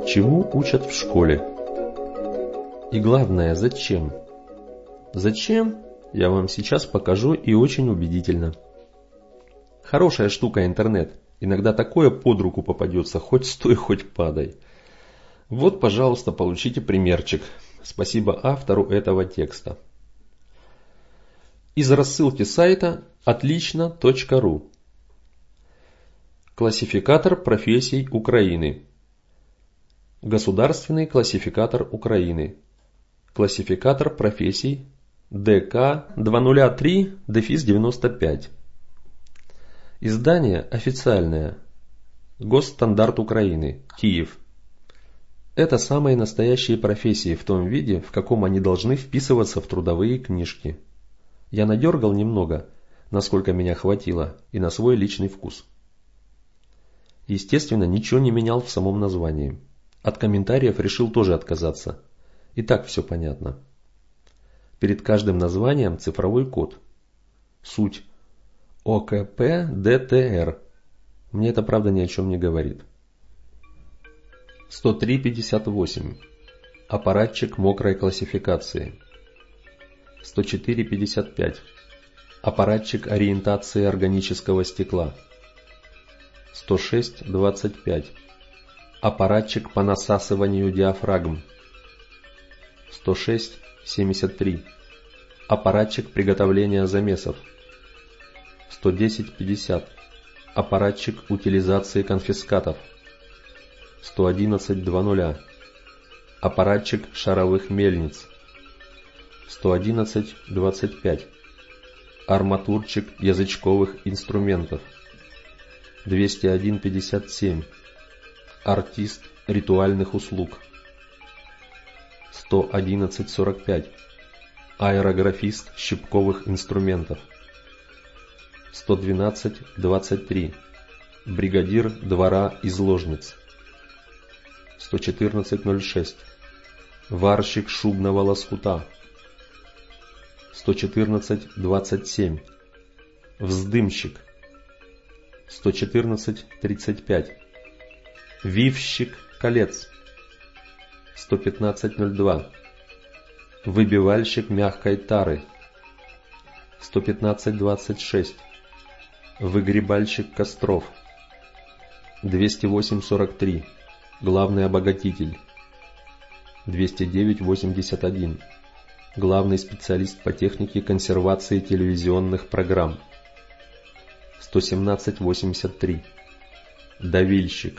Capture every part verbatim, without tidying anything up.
Чему учат в школе? И главное, зачем? Зачем? Я вам сейчас покажу и очень убедительно. Хорошая штука интернет. Иногда такое под руку попадется, хоть стой, хоть падай. Вот, пожалуйста, получите примерчик. Спасибо автору этого текста. Из рассылки сайта отлично точка ру. Классификатор профессий Украины. Государственный классификатор Украины. Классификатор профессий дэ ка двести три девяносто пять. Издание официальное. Госстандарт Украины. Киев. Это самые настоящие профессии в том виде, в каком они должны вписываться в трудовые книжки. Я надергал немного, насколько меня хватило, и на свой личный вкус. Естественно, ничего не менял в самом названии. От комментариев решил тоже отказаться. И так все понятно. Перед каждым названием цифровой код. Суть. о ка пэ дэ тэ эр. Мне это правда ни о чем не говорит. сто три пятьдесят восемь. Аппаратчик мокрой классификации. сто четыре пятьдесят пять. Аппаратчик ориентации органического стекла. сто шесть двадцать пять. Аппаратчик по насасыванию диафрагм. сто шесть семьдесят три. Аппаратчик приготовления замесов. сто десять пятьдесят. Аппаратчик утилизации конфискатов. сто одиннадцать двадцать. Аппаратчик шаровых мельниц. сто одиннадцать двадцать пять. Арматурчик язычковых инструментов. двести один пятьдесят семь. Артист ритуальных услуг. сто одиннадцать сорок пять. Аэрографист щипковых инструментов. сто двенадцать двадцать три. Бригадир двора изложниц. сто четырнадцать ноль шесть. Варщик шубного лоскута. сто четырнадцать двадцать семь. Вздымщик. сто четырнадцать тридцать пять. Вивщик колец. сто пятнадцать ноль два. Выбивальщик мягкой тары. сто пятнадцать двадцать шесть. Выгребальщик костров. двести восемь сорок три. Главный обогатитель. двести девять восемьдесят один. Главный специалист по технике консервации телевизионных программ. сто семнадцать восемьдесят три. Давильщик.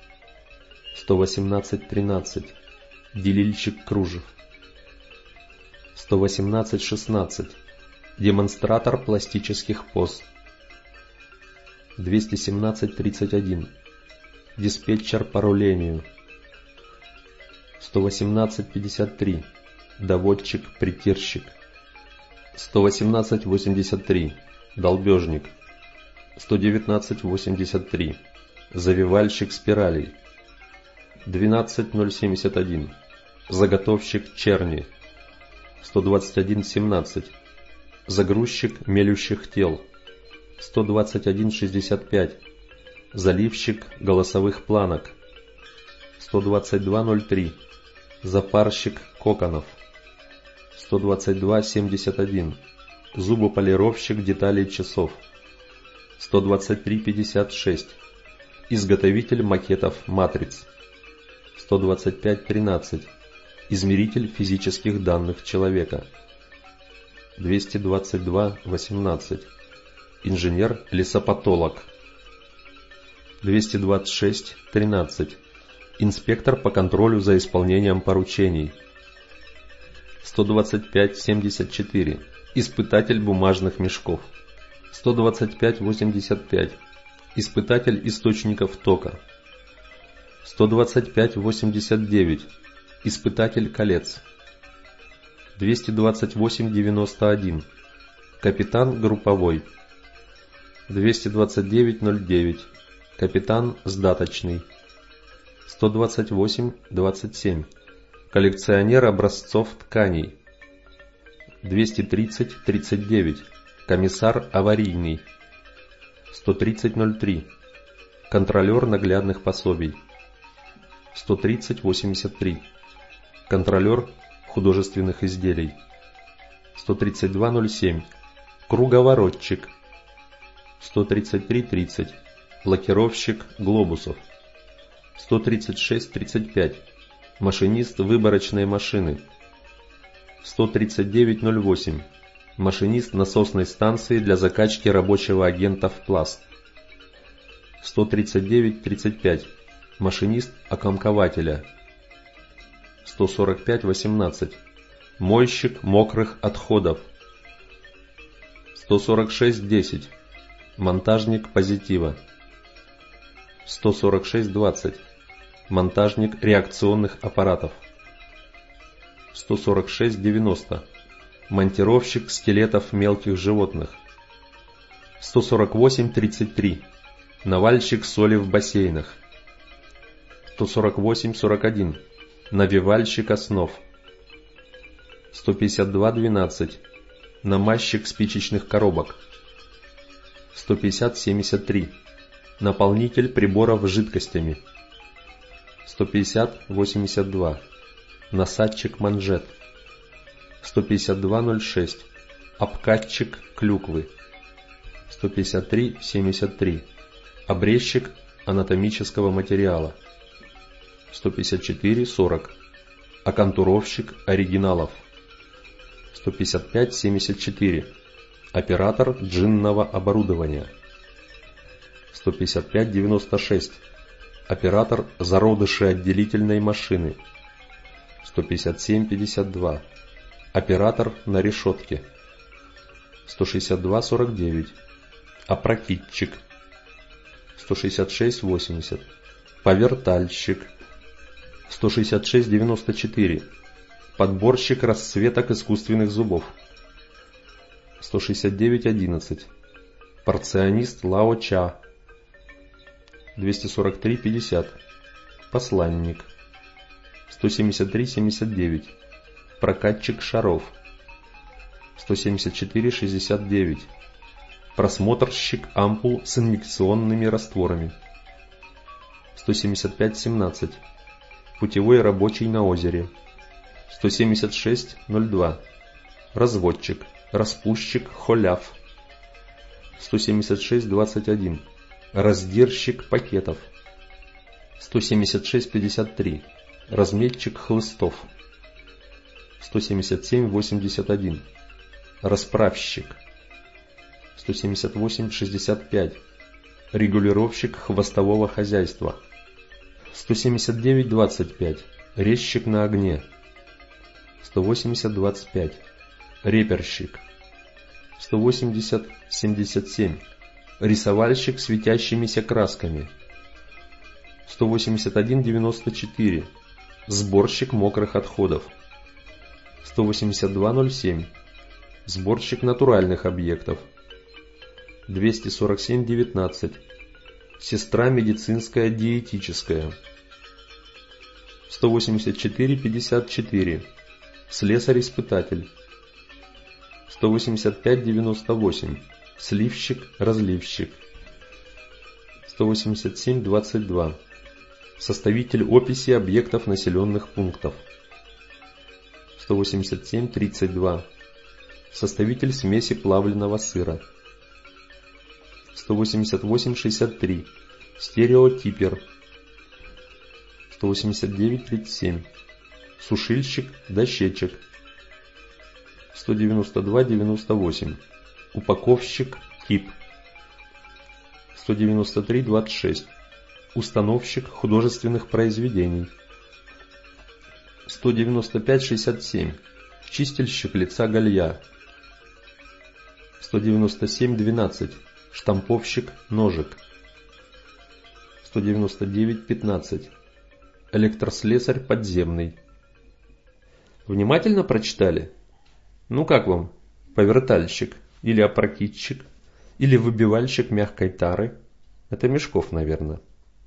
сто восемнадцать тринадцать. Делильщик кружев. сто восемнадцать шестнадцать. Демонстратор пластических поз. двести семнадцать тридцать один. Диспетчер по рулению. сто восемнадцать пятьдесят три. Доводчик-притирщик. сто восемнадцать восемьдесят три. Долбежник. сто девятнадцать восемьдесят три. Завивальщик спиралей. двенадцать ноль семьдесят один. Заготовщик черни. сто двадцать один семнадцать. Загрузчик мелющих тел. сто двадцать один шестьдесят пять. Заливщик голосовых планок. сто двадцать два ноль три. Запарщик коконов. сто двадцать два семьдесят один. Зубополировщик деталей часов. сто двадцать три пятьдесят шесть. Изготовитель макетов матриц. сто двадцать пять тринадцать. Измеритель физических данных человека. двести двадцать два восемнадцать. Инженер-лесопатолог. двести двадцать шесть тринадцать. Инспектор по контролю за исполнением поручений. сто двадцать пять семьдесят четыре. Испытатель бумажных мешков. сто двадцать пять восемьдесят пять. Испытатель источников тока. сто двадцать пять восемьдесят девять. Испытатель колец. двести двадцать восемь девяносто один. Капитан групповой. двести двадцать девять ноль девять. Капитан сдаточный. сто двадцать восемь двадцать семь. Коллекционер образцов тканей. двести тридцать тридцать девять. Комиссар аварийный. сто тридцать ноль три. Контролер наглядных пособий. сто тридцать восемьдесят три. Контролер художественных изделий. сто тридцать два ноль семь. Круговоротчик. сто тридцать три тридцать. Лакировщик глобусов. сто тридцать шесть тридцать пять. Машинист выборочной машины. сто тридцать девять ноль восемь. Машинист насосной станции для закачки рабочего агента в пласт. сто тридцать девять тридцать пять. Машинист окомкователя. сто сорок пять восемнадцать. Мойщик мокрых отходов. сто сорок шесть десять. Монтажник позитива. сто сорок шесть двадцать. Монтажник реакционных аппаратов. сто сорок шесть девяносто. Монтировщик скелетов мелких животных. сто сорок восемь тридцать три. Навальщик соли в бассейнах. сто сорок восемь сорок один. Навивальщик основ. сто пятьдесят два двенадцать. Намазчик спичечных коробок. сто пятьдесят семьдесят три. Наполнитель приборов жидкостями. сто пятьдесят восемьдесят два. Насадчик манжет. сто пятьдесят два ноль шесть. Обкатчик клюквы. сто пятьдесят три семьдесят три. Обрезчик анатомического материала. сто пятьдесят четыре сорок. Оконтуровщик оригиналов. сто пятьдесят пять семьдесят четыре. Оператор джинного оборудования. сто пятьдесят пять девяносто шесть. Оператор зародышей отделительной машины. сто пятьдесят семь пятьдесят два. Оператор на решетке. сто шестьдесят два сорок девять. Опрокидчик. сто шестьдесят шесть восемьдесят. Повертальщик. сто шестьдесят шесть девяносто четыре. Подборщик расцветок искусственных зубов. сто шестьдесят девять одиннадцать. Порционист Лао Ча. двести сорок три пятьдесят. Посланник. сто семьдесят три семьдесят девять. Прокатчик шаров. сто семьдесят четыре шестьдесят девять. Просмотрщик ампул с инъекционными растворами. сто семьдесят пять семнадцать. Путевой рабочий на озере. сто семьдесят шесть ноль два. Разводчик, распущик, холяв. сто семьдесят шесть двадцать один. Раздирщик пакетов. сто семьдесят шесть пятьдесят три. Разметчик хлыстов. сто семьдесят семь восемьдесят один. Расправщик. сто семьдесят восемь шестьдесят пять. Регулировщик хвостового хозяйства. сто семьдесят девять двадцать пять. Резчик на огне. сто восемьдесят двадцать пять. Реперщик. сто восемьдесят семьдесят семь. Рисовальщик светящимися красками. сто восемьдесят один девяносто четыре. Сборщик мокрых отходов. сто восемьдесят два ноль семь. Сборщик натуральных объектов. двести сорок семь девятнадцать. Сестра медицинская диетическая. сто восемьдесят четыре пятьдесят четыре. Слесарь-испытатель. сто восемьдесят пять девяносто восемь. Сливщик-разливщик. сто восемьдесят семь двадцать два. Составитель описи объектов населенных пунктов. сто восемьдесят семь тридцать два. Составитель смеси плавленного сыра. сто восемьдесят восемь шестьдесят три. Стереотипер. сто восемьдесят девять тридцать семь. Сушильщик-дощечек. сто девяносто два девяносто восемь. Упаковщик-тип. сто девяносто три двадцать шесть. Установщик художественных произведений. сто девяносто пять шестьдесят семь. Чистильщик лица галья. сто девяносто семь двенадцать. Штамповщик ножек. сто девяносто девять пятнадцать. Электрослесарь подземный. Внимательно прочитали? Ну как вам? Повертальщик или опрокидчик или выбивальщик мягкой тары? Это Мешков, наверное.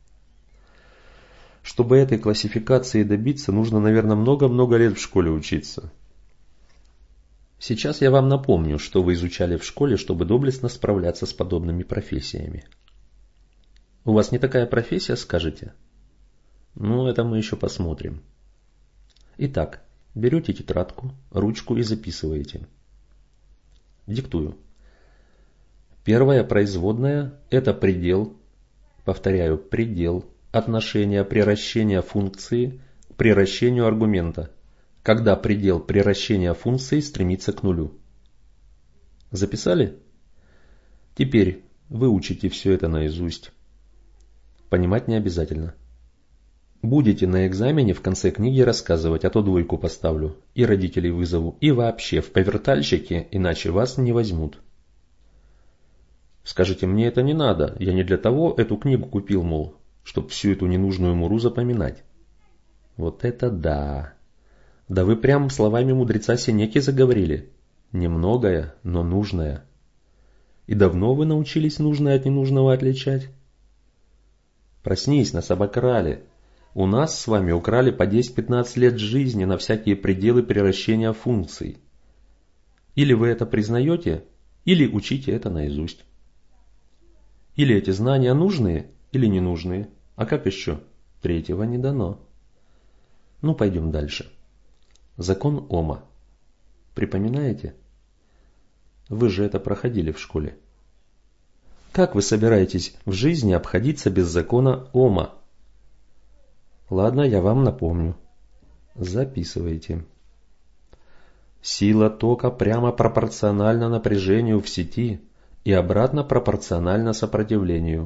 Чтобы этой классификации добиться, нужно, наверное, много-много лет в школе учиться. Сейчас я вам напомню, что вы изучали в школе, чтобы доблестно справляться с подобными профессиями. У вас не такая профессия, скажете? Ну, это мы еще посмотрим. Итак, берете тетрадку, ручку и записываете. Диктую. Первая производная – это предел, повторяю, предел отношения приращения функции к приращению аргумента, когда предел приращения функции стремится к нулю. Записали? Теперь выучите все это наизусть. Понимать не обязательно. Будете на экзамене в конце книги рассказывать, а то двойку поставлю, и родителей вызову, и вообще в повертальщике, иначе вас не возьмут. Скажите, мне это не надо, я не для того эту книгу купил, мол, чтоб всю эту ненужную муру запоминать. Вот это да! Да вы прям словами мудреца Сенеки заговорили. Немногое, но нужное. И давно вы научились нужное от ненужного отличать? Проснись, нас обокрали. У нас с вами украли по десять-пятнадцать лет жизни на всякие пределы приращения функций. Или вы это признаете, или учите это наизусть. Или эти знания нужные, или ненужные. А как еще? Третьего не дано. Ну, пойдем дальше. Закон Ома. Припоминаете? Вы же это проходили в школе. Как вы собираетесь в жизни обходиться без закона Ома? Ладно, я вам напомню. Записывайте. Сила тока прямо пропорциональна напряжению в сети и обратно пропорциональна сопротивлению.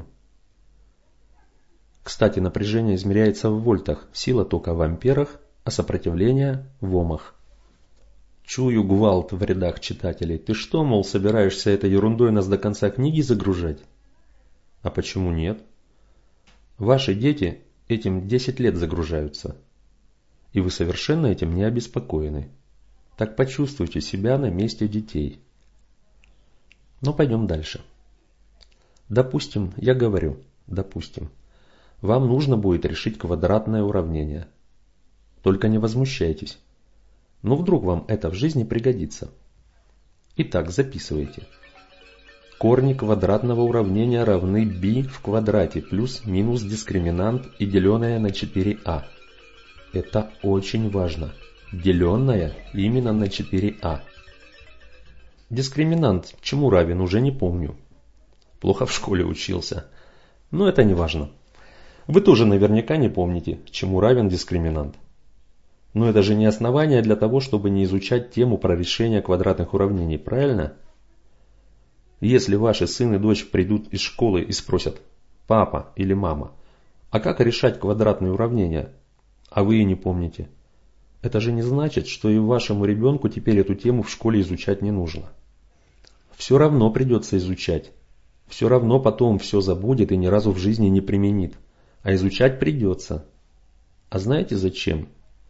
Кстати, напряжение измеряется в вольтах, сила тока в амперах, а сопротивление в омах. Чую гвалт в рядах читателей. Ты что, мол, собираешься этой ерундой нас до конца книги загружать? А почему нет? Ваши дети этим десять лет загружаются. И вы совершенно этим не обеспокоены. Так почувствуйте себя на месте детей. Но пойдем дальше. Допустим, я говорю, допустим, вам нужно будет решить квадратное уравнение. Только не возмущайтесь. Но вдруг вам это в жизни пригодится. Итак, записывайте. Корни квадратного уравнения равны b в квадрате плюс минус дискриминант и деленное на четыре а. Это очень важно. Деленное именно на четыре а. Дискриминант чему равен, уже не помню. Плохо в школе учился. Но это не важно. Вы тоже наверняка не помните, чему равен дискриминант. Но это же не основание для того, чтобы не изучать тему про решение квадратных уравнений, правильно? Если ваши сын и дочь придут из школы и спросят: «Папа или мама, а как решать квадратные уравнения?» А вы и не помните. Это же не значит, что и вашему ребенку теперь эту тему в школе изучать не нужно. Все равно придется изучать. Все равно потом все забудет и ни разу в жизни не применит. А изучать придется. А знаете зачем?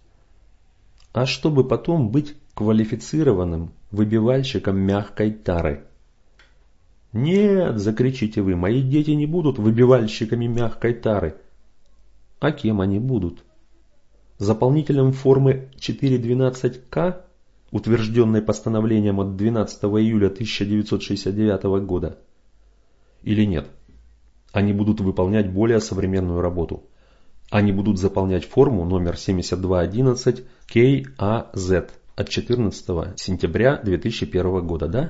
А чтобы потом быть квалифицированным выбивальщиком мягкой тары. Нет, закричите вы, мои дети не будут выбивальщиками мягкой тары. А кем они будут? Заполнителем формы четыре двенадцать ка, утвержденной постановлением от двенадцатого июля тысяча девятьсот шестьдесят девятого года? Или нет? Они будут выполнять более современную работу. Они будут заполнять форму номер семьдесят два одиннадцать кей а зет от четырнадцатого сентября две тысячи первого года, да?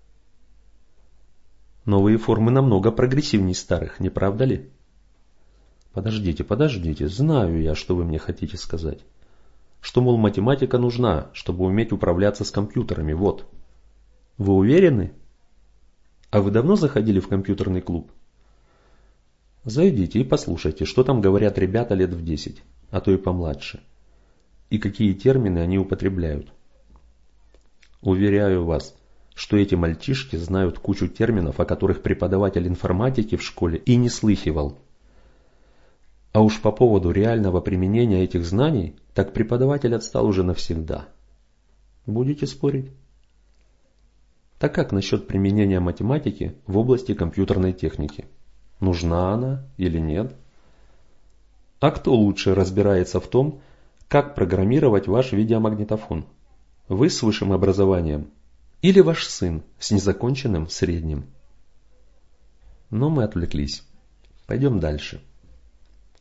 Новые формы намного прогрессивнее старых, не правда ли? Подождите, подождите, знаю я, что вы мне хотите сказать. Что, мол, математика нужна, чтобы уметь управляться с компьютерами, вот. Вы уверены? А вы давно заходили в компьютерный клуб? Зайдите и послушайте, что там говорят ребята лет в десять, а то и помладше. И какие термины они употребляют. Уверяю вас, что эти мальчишки знают кучу терминов, о которых преподаватель информатики в школе и не слыхивал. А уж по поводу реального применения этих знаний, так преподаватель отстал уже навсегда. Будете спорить? Так как насчет применения математики в области компьютерной техники? Нужна она или нет? А кто лучше разбирается в том, как программировать ваш видеомагнитофон? Вы с высшим образованием или ваш сын с незаконченным средним? Но мы отвлеклись. Пойдем дальше.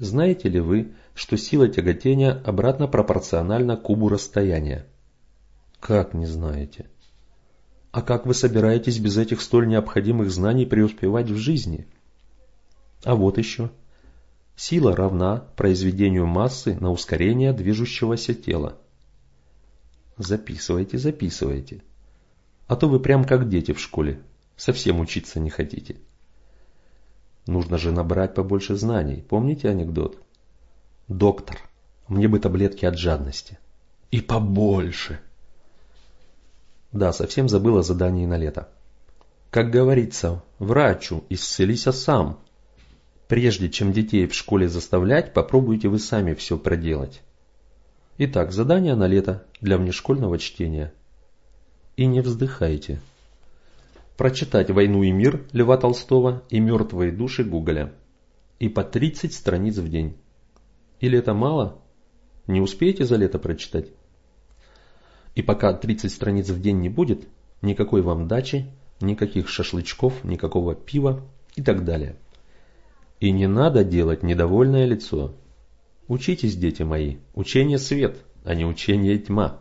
Знаете ли вы, что сила тяготения обратно пропорциональна кубу расстояния? Как не знаете? А как вы собираетесь без этих столь необходимых знаний преуспевать в жизни? А вот еще. Сила равна произведению массы на ускорение движущегося тела. Записывайте, записывайте. А то вы прям как дети в школе, совсем учиться не хотите. Нужно же набрать побольше знаний. Помните анекдот? Доктор, мне бы таблетки от жадности. И побольше. Да, совсем забыл о задании на лето. Как говорится, врачу исцелися сам. Прежде чем детей в школе заставлять, попробуйте вы сами все проделать. Итак, задание на лето для внешкольного чтения. И не вздыхайте. Прочитать «Войну и мир» Льва Толстого и «Мертвые души» Гоголя. И по тридцать страниц в день. Или это мало? Не успеете за лето прочитать? И пока тридцать страниц в день не будет, никакой вам дачи, никаких шашлычков, никакого пива и так далее. И не надо делать недовольное лицо. Учитесь, дети мои, учение свет, а не учение тьма.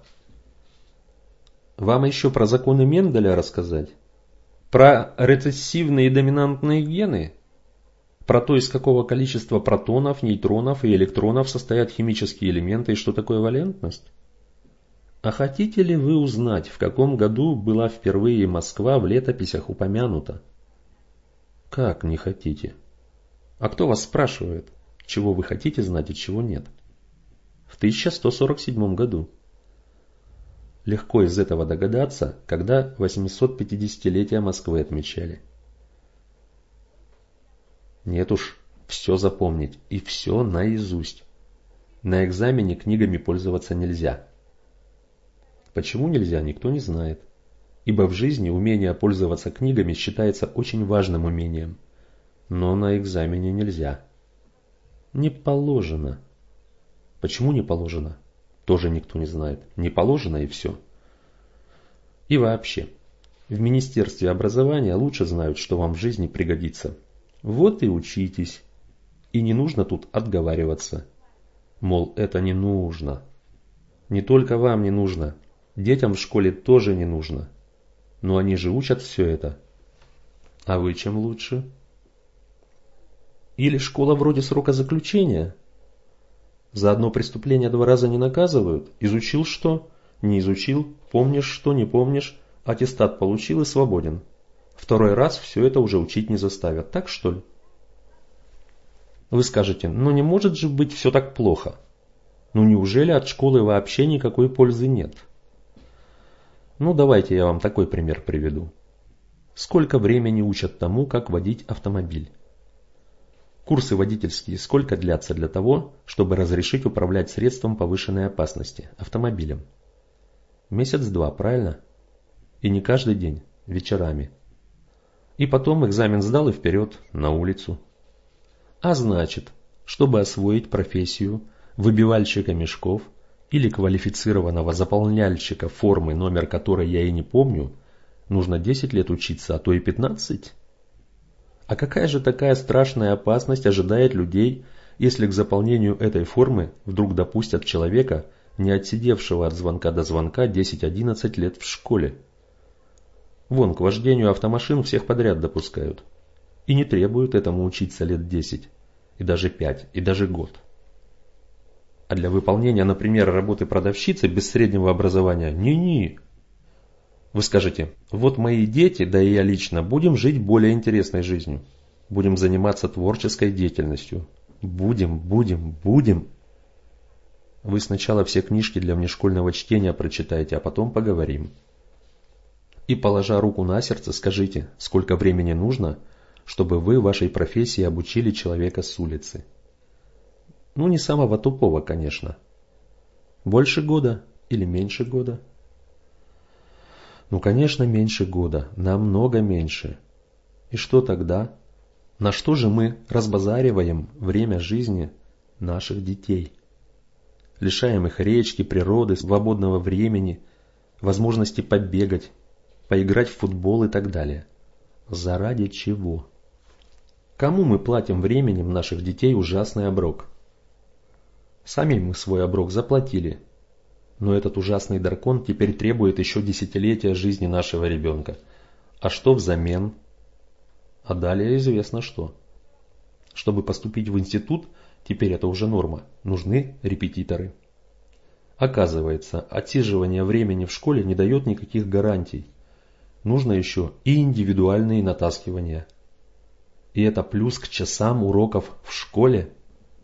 Вам еще про законы Менделя рассказать? Про рецессивные и доминантные гены? Про то, из какого количества протонов, нейтронов и электронов состоят химические элементы и что такое валентность? А хотите ли вы узнать, в каком году была впервые Москва в летописях упомянута? Как не хотите? А кто вас спрашивает, чего вы хотите знать и чего нет? В тысяча сто сорок седьмом году. Легко из этого догадаться, когда восьмисотпятидесятилетие Москвы отмечали. Нет уж, все запомнить и все наизусть. На экзамене книгами пользоваться нельзя. Почему нельзя, никто не знает. Ибо в жизни умение пользоваться книгами считается очень важным умением. Но на экзамене нельзя. Не положено. Почему не положено? Тоже никто не знает. Не положено и все. И вообще, в Министерстве образования лучше знают, что вам в жизни пригодится. Вот и учитесь. И не нужно тут отговариваться. Мол, это не нужно. Не только вам не нужно. Детям в школе тоже не нужно. Но они же учат все это. А вы чем лучше? Или школа вроде срока заключения? За одно преступление два раза не наказывают? Изучил что? Не изучил? Помнишь что? Не помнишь? Аттестат получил и свободен. Второй раз все это уже учить не заставят. Так что ли? Вы скажете, ну не может же быть все так плохо. Ну неужели от школы вообще никакой пользы нет? Ну давайте я вам такой пример приведу. Сколько времени учат тому, как водить автомобиль? Курсы водительские сколько длятся для того, чтобы разрешить управлять средством повышенной опасности, автомобилем? Месяц-два, правильно? И не каждый день, вечерами. И потом экзамен сдал и вперед, на улицу. А значит, чтобы освоить профессию выбивальщика мешков или квалифицированного заполняльщика формы, номер которой я и не помню, нужно десять лет учиться, а то и пятнадцать. А какая же такая страшная опасность ожидает людей, если к заполнению этой формы вдруг допустят человека, не отсидевшего от звонка до звонка десять-одиннадцать лет в школе? Вон, к вождению автомашин всех подряд допускают. И не требуют этому учиться лет десять, и даже пять, и даже год. А для выполнения, например, работы продавщицы без среднего образования ни-ни. Вы скажете, вот мои дети, да и я лично, будем жить более интересной жизнью. Будем заниматься творческой деятельностью. Будем, будем, будем. Вы сначала все книжки для внешкольного чтения прочитайте, а потом поговорим. И положа руку на сердце, скажите, сколько времени нужно, чтобы вы вашей профессии обучили человека с улицы. Ну, не самого тупого, конечно. Больше года или меньше года? Ну, конечно, меньше года, намного меньше. И что тогда? На что же мы разбазариваем время жизни наших детей? Лишаем их речки, природы, свободного времени, возможности побегать, поиграть в футбол и так далее. Заради чего? Кому мы платим временем наших детей ужасный оброк? Сами мы свой оброк заплатили, но этот ужасный дракон теперь требует еще десятилетия жизни нашего ребенка. А что взамен? А далее известно что. Чтобы поступить в институт, теперь это уже норма, нужны репетиторы. Оказывается, отсиживание времени в школе не дает никаких гарантий. Нужно еще и индивидуальные натаскивания. И это плюс к часам уроков в школе.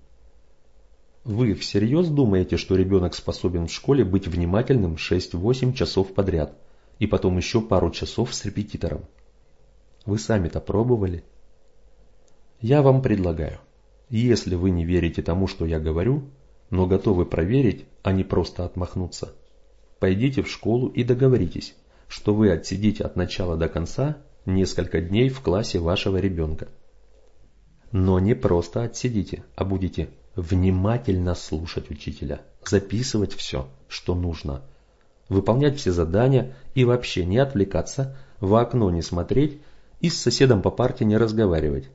Вы всерьез думаете, что ребенок способен в школе быть внимательным шесть-восемь часов подряд, и потом еще пару часов с репетитором? Вы сами-то пробовали? Я вам предлагаю, если вы не верите тому, что я говорю, но готовы проверить, а не просто отмахнуться, пойдите в школу и договоритесь, что вы отсидите от начала до конца несколько дней в классе вашего ребенка. Но не просто отсидите, а будете внимательно слушать учителя, записывать все, что нужно, выполнять все задания и вообще не отвлекаться, в окно не смотреть и с соседом по парте не разговаривать.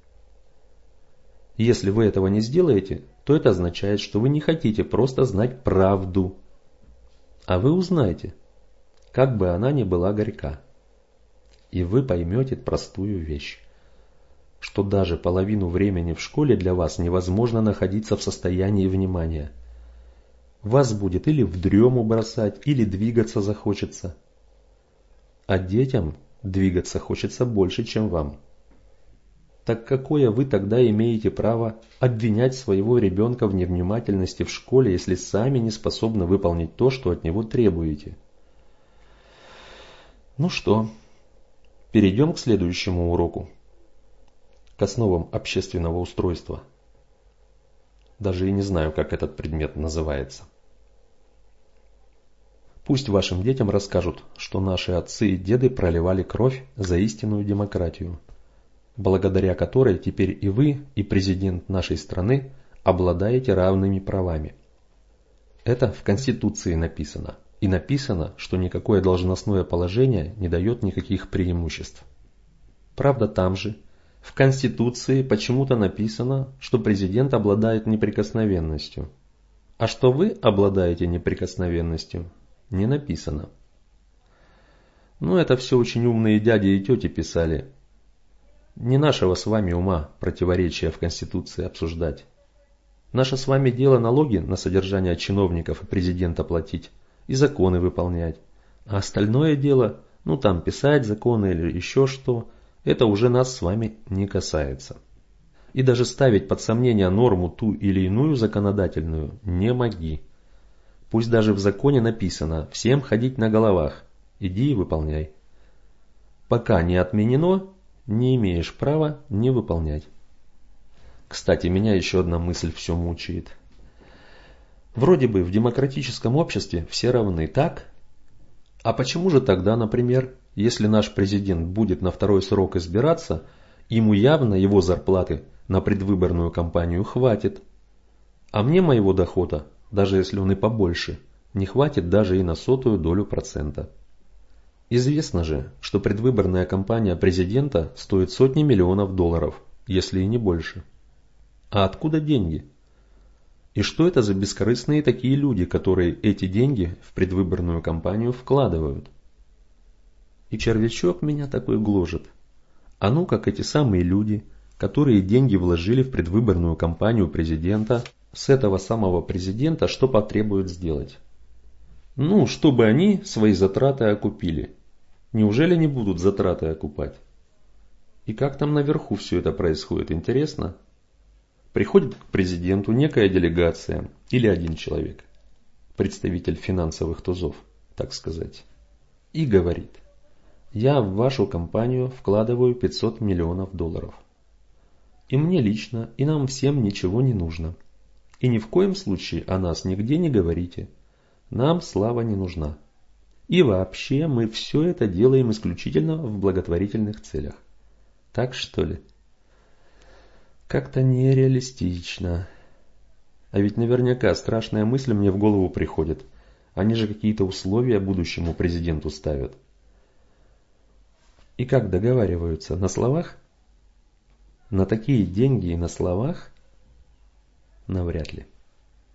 Если вы этого не сделаете, то это означает, что вы не хотите просто знать правду. А вы узнаете, как бы она ни была горька. И вы поймете простую вещь, что даже половину времени в школе для вас невозможно находиться в состоянии внимания. Вас будет или в дрему бросать, или двигаться захочется. А детям двигаться хочется больше, чем вам. Так какое вы тогда имеете право обвинять своего ребенка в невнимательности в школе, если сами не способны выполнить то, что от него требуете? Ну что, перейдем к следующему уроку. К основам общественного устройства. Даже и не знаю, как этот предмет называется. Пусть вашим детям расскажут, что наши отцы и деды проливали кровь за истинную демократию, благодаря которой теперь и вы, и президент нашей страны обладаете равными правами. Это в Конституции написано. И написано, что никакое должностное положение не дает никаких преимуществ. Правда, там же, в Конституции почему-то написано, что президент обладает неприкосновенностью. А что вы обладаете неприкосновенностью, не написано. Ну, это все очень умные дяди и тети писали. Не нашего с вами ума противоречия в Конституции обсуждать. Наше с вами дело налоги на содержание чиновников и президента платить и законы выполнять. А остальное дело, ну там писать законы или еще что, это уже нас с вами не касается. И даже ставить под сомнение норму ту или иную законодательную не моги. Пусть даже в законе написано «всем ходить на головах», иди и выполняй. Пока не отменено, не имеешь права не выполнять. Кстати, меня еще одна мысль все мучает. Вроде бы в демократическом обществе все равны, так? А почему же тогда, например, если наш президент будет на второй срок избираться, ему явно его зарплаты на предвыборную кампанию хватит, а мне моего дохода, даже если он и побольше, не хватит даже и на сотую долю процента. Известно же, что предвыборная кампания президента стоит сотни миллионов долларов, если и не больше. А откуда деньги? И что это за бескорыстные такие люди, которые эти деньги в предвыборную кампанию вкладывают? И червячок меня такой гложет. А ну как эти самые люди, которые деньги вложили в предвыборную кампанию президента, с этого самого президента что потребуют сделать? Ну, чтобы они свои затраты окупили. Неужели не будут затраты окупать? И как там наверху все это происходит, интересно? Приходит к президенту некая делегация или один человек, представитель финансовых тузов, так сказать, и говорит: я в вашу компанию вкладываю пятьсот миллионов долларов. И мне лично, и нам всем ничего не нужно. И ни в коем случае о нас нигде не говорите. Нам слава не нужна. И вообще мы все это делаем исключительно в благотворительных целях. Так что ли? Как-то нереалистично. А ведь наверняка страшная мысль мне в голову приходит. Они же какие-то условия будущему президенту ставят. И как договариваются? На словах? На такие деньги и на словах? Навряд ли.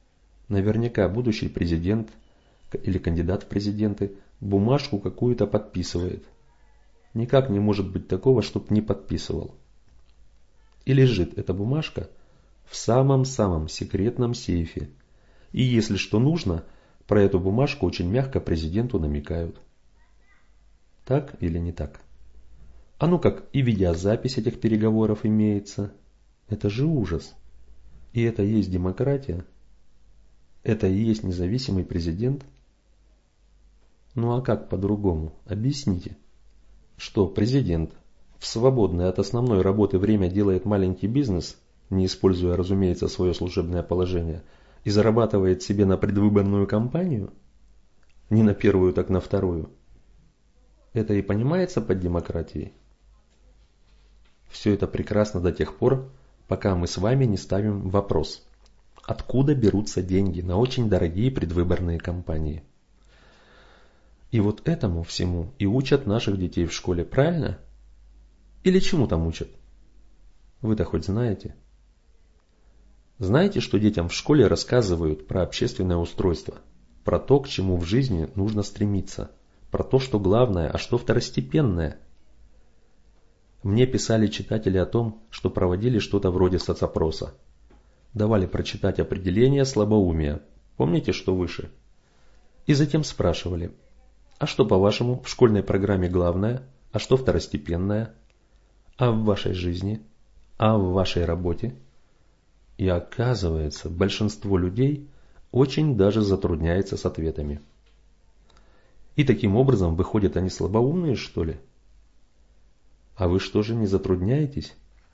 Наверняка будущий президент или кандидат в президенты бумажку какую-то подписывает. Никак не может быть такого, чтоб не подписывал. И лежит эта бумажка в самом-самом секретном сейфе. И если что нужно, про эту бумажку очень мягко президенту намекают. Так или не так? А ну как и видеозапись этих переговоров имеется. Это же ужас. И это и есть демократия? Это и есть независимый президент? Ну а как по-другому? Объясните. Что президент в свободное от основной работы время делает маленький бизнес, не используя, разумеется, свое служебное положение, и зарабатывает себе на предвыборную кампанию? Не на первую, так на вторую. Это и понимается под демократией? Все это прекрасно до тех пор, пока мы с вами не ставим вопрос, откуда берутся деньги на очень дорогие предвыборные кампании. И вот этому всему и учат наших детей в школе, правильно? Или чему там учат? Вы-то хоть знаете? Знаете, что детям в школе рассказывают про общественное устройство, про то, к чему в жизни нужно стремиться, про то, что главное, а что второстепенное? Мне писали читатели о том, что проводили что-то вроде соцопроса. Давали прочитать определение слабоумия, помните, что выше? И затем спрашивали, а что, по-вашему, в школьной программе главное, а что второстепенное? А в вашей жизни? А в вашей работе? И оказывается, большинство людей очень даже затрудняется с ответами. И таким образом, выходят они слабоумные, что ли? А вы что же не затрудняетесь?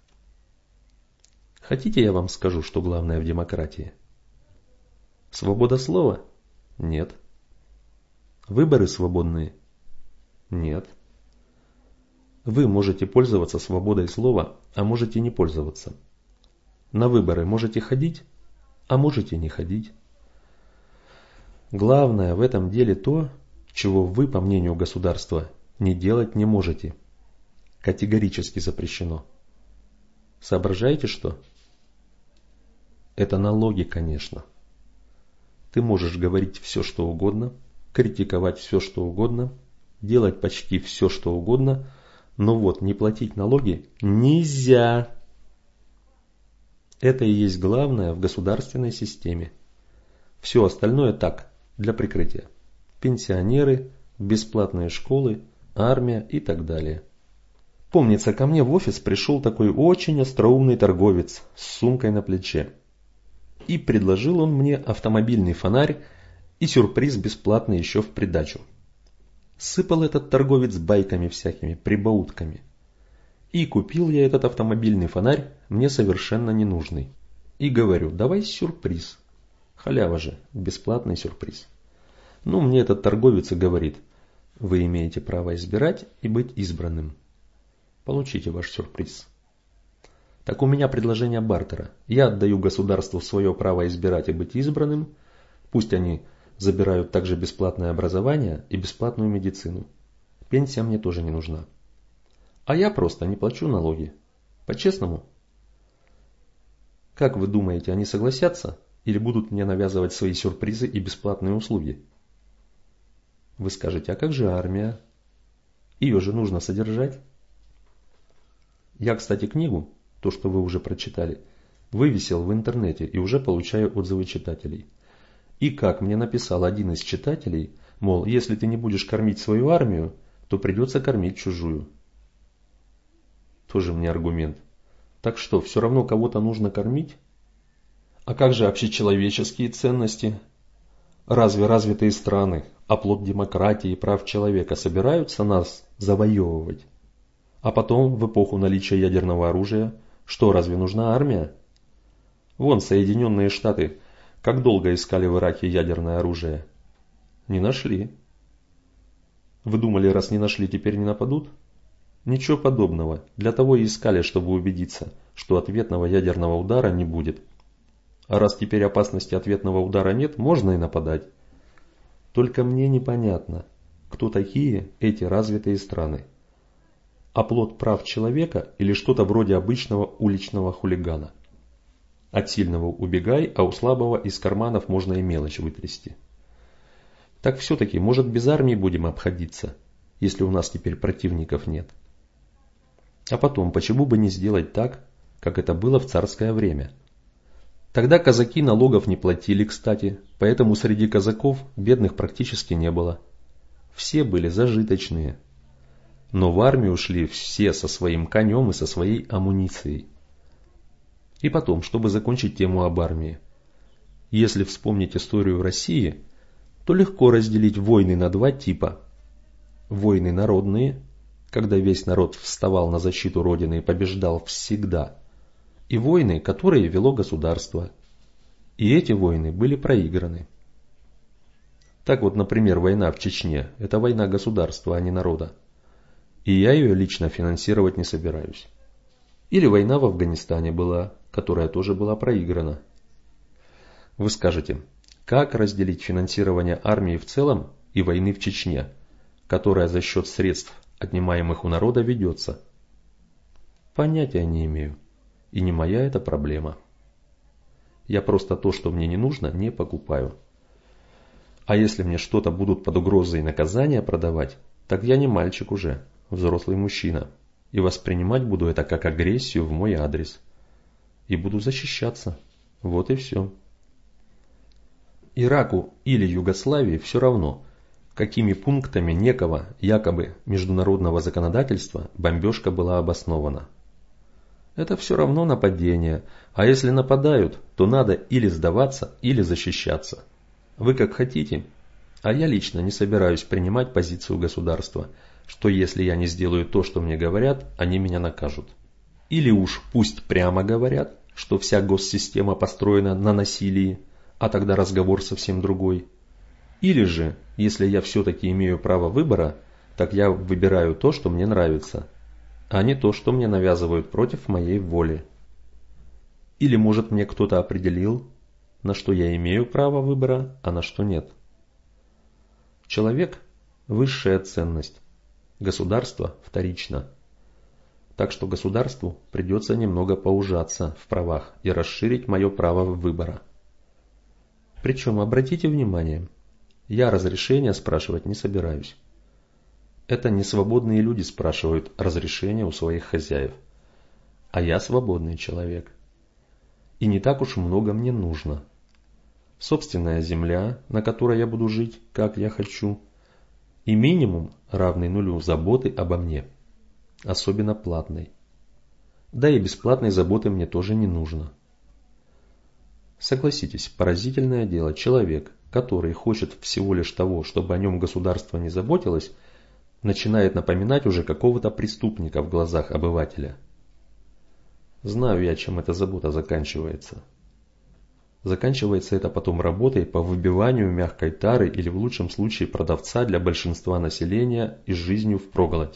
Хотите, я вам скажу, что главное в демократии? Свобода слова? Нет. Выборы свободные? Нет. Вы можете пользоваться свободой слова, а можете не пользоваться. На выборы можете ходить, а можете не ходить. Главное в этом деле то, чего вы, по мнению государства, не делать не можете. Категорически запрещено. Соображаете что? Это налоги, конечно. Ты можешь говорить все, что угодно, критиковать все, что угодно, делать почти все, что угодно, но вот не платить налоги нельзя. Это и есть главное в государственной системе. Все остальное так, для прикрытия. Пенсионеры, бесплатные школы, армия и так далее. Помнится, ко мне в офис пришел такой очень остроумный торговец с сумкой на плече. И предложил он мне автомобильный фонарь и сюрприз бесплатный еще в придачу. Сыпал этот торговец байками всякими, прибаутками. И купил я этот автомобильный фонарь, мне совершенно ненужный. И говорю, давай сюрприз. Халява же, бесплатный сюрприз. Ну, мне этот торговец и говорит, вы имеете право избирать и быть избранным. Получите ваш сюрприз. Так у меня предложение бартера. Я отдаю государству свое право избирать и быть избранным. Пусть они забирают также бесплатное образование и бесплатную медицину. Пенсия мне тоже не нужна. А я просто не плачу налоги. По-честному. Как вы думаете, они согласятся или будут мне навязывать свои сюрпризы и бесплатные услуги? Вы скажете, а как же армия? Ее же нужно содержать. Я, кстати, книгу, то, что вы уже прочитали, вывесил в интернете и уже получаю отзывы читателей. И как мне написал один из читателей, мол, если ты не будешь кормить свою армию, то придется кормить чужую. Тоже мне аргумент. Так что, все равно кого-то нужно кормить? А как же общечеловеческие ценности? Разве развитые страны, оплот демократии и прав человека собираются нас завоевывать? А потом, в эпоху наличия ядерного оружия, что, разве нужна армия? Вон, Соединенные Штаты, как долго искали в Ираке ядерное оружие? Не нашли. Вы думали, раз не нашли, теперь не нападут? Ничего подобного. Для того и искали, чтобы убедиться, что ответного ядерного удара не будет. А раз теперь опасности ответного удара нет, можно и нападать. Только мне непонятно, кто такие эти развитые страны. Оплот прав человека или что-то вроде обычного уличного хулигана? От сильного убегай, а у слабого из карманов можно и мелочь вытрясти. Так все-таки, может, без армии будем обходиться, если у нас теперь противников нет? А потом, почему бы не сделать так, как это было в царское время? Тогда казаки налогов не платили, кстати, поэтому среди казаков бедных практически не было. Все были зажиточные. Но в армию ушли все со своим конем и со своей амуницией. И потом, чтобы закончить тему об армии. Если вспомнить историю России, то легко разделить войны на два типа. Войны народные, когда весь народ вставал на защиту Родины и побеждал всегда. И войны, которые вело государство. И эти войны были проиграны. Так вот, например, война в Чечне – это война государства, а не народа. И я ее лично финансировать не собираюсь. Или война в Афганистане была, которая тоже была проиграна. Вы скажете, как разделить финансирование армии в целом и войны в Чечне, которая за счет средств, отнимаемых у народа, ведется? Понятия не имею. И не моя это проблема. Я просто то, что мне не нужно, не покупаю. А если мне что-то будут под угрозой наказания продавать, так я не мальчик уже, взрослый мужчина. И воспринимать буду это как агрессию в мой адрес. И буду защищаться. Вот и все. Ираку или Югославии все равно, какими пунктами некого якобы международного законодательства бомбежка была обоснована. Это все равно нападение, а если нападают, то надо или сдаваться, или защищаться. Вы как хотите, а я лично не собираюсь принимать позицию государства, что если я не сделаю то, что мне говорят, они меня накажут. Или уж пусть прямо говорят, что вся госсистема построена на насилии, а тогда разговор совсем другой. Или же, если я все-таки имею право выбора, так я выбираю то, что мне нравится, а не то, что мне навязывают против моей воли. Или может мне кто-то определил, на что я имею право выбора, а на что нет. Человек – высшая ценность, государство – вторично. Так что государству придется немного поужаться в правах и расширить мое право выбора. Причем, обратите внимание, я разрешения спрашивать не собираюсь. Это не свободные люди спрашивают разрешения у своих хозяев. А я свободный человек. И не так уж много мне нужно. Собственная земля, на которой я буду жить, как я хочу. И минимум, равный нулю, заботы обо мне. Особенно платной. Да и бесплатной заботы мне тоже не нужно. Согласитесь, поразительное дело, человек, который хочет всего лишь того, чтобы о нем государство не заботилось, начинает напоминать уже какого-то преступника в глазах обывателя. Знаю я, чем эта забота заканчивается. Заканчивается это потом работой по выбиванию мягкой тары или в лучшем случае продавца для большинства населения и жизнью впроголодь.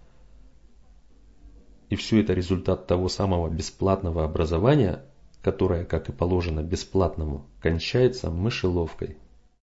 И все это результат того самого бесплатного образования, которое, как и положено бесплатному, кончается мышеловкой.